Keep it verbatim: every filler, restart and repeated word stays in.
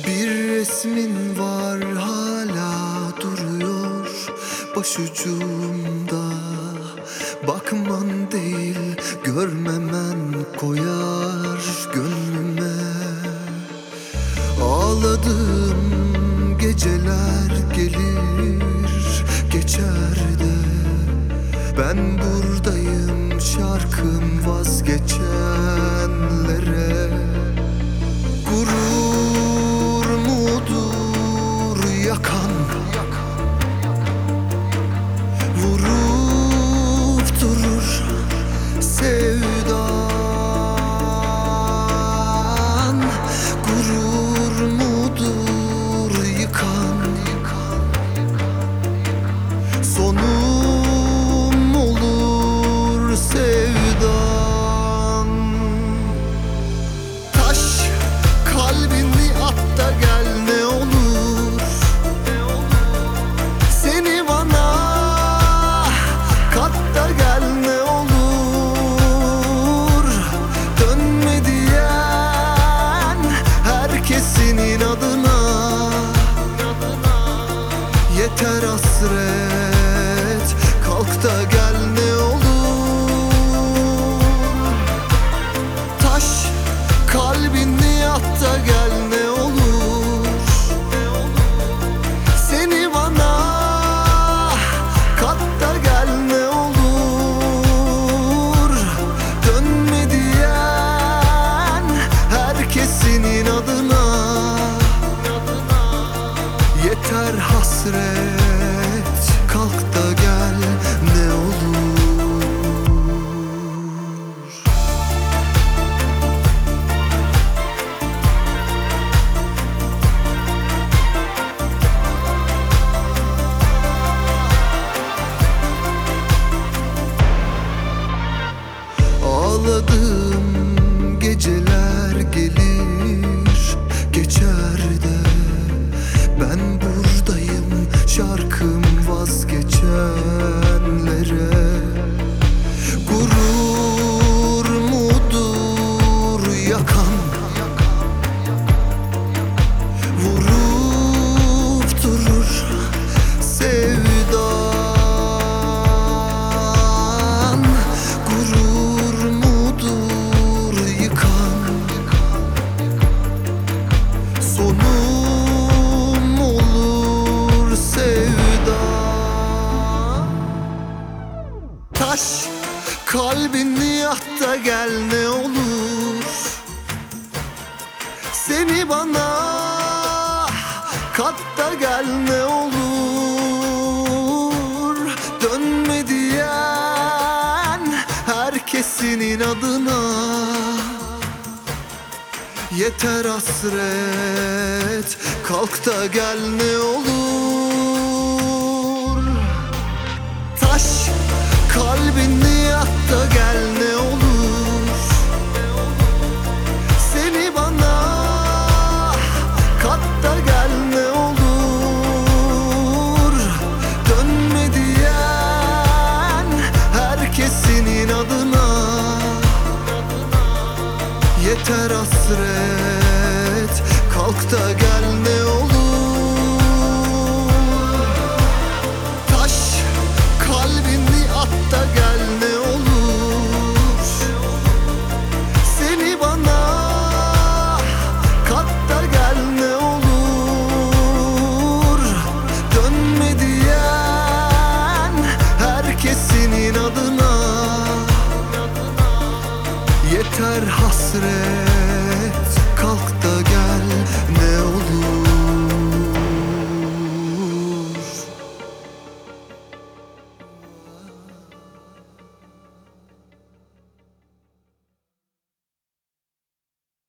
Bir resmin var hala duruyor başucumda. Bakman değil görmemen koyar gönlüme. Ağladığım geceler gelir geçer de ben buradayım şarkım vazgeçenlere. Gurur mudur yakan, vurup durur sevdan. Gurur mudur yıkan, sonum olur sevdan. Taş kalbini at da gel ne olur, seni bana kat da gel ne olur. Dönme diyen herkesin inadına, yeter hasret kalk da gel ne olur. Taş kalbini at da gel ne olur, seni bana kat da gel ne olur. Dönme diyen herkesin inadına, yeter hasret kalk da gel ne olur. Ağladığım geceler gelir geçer de ben buradayım şarkım vazgeçenlere. Gurur mudur yakan, vurup durur sevdan. Gurur mudur yıkan, sonum olur sevdan. Taş kalbini at da gel ne olur, seni bana kat da gel ne olur. Dönme diyen herkesin inadına, yeter hasret kalk da gel ne olur. Taş kalbini at da gel ne olur, seni bana kat da gel ne olur. Dönme diyen herkesin inadına, yeter hasret kalk da gel ne olur. Taş kalbini at da gel ne olur, seni bana kat da gel ne olur. Dönme diyen herkesin inadına, yeter hasret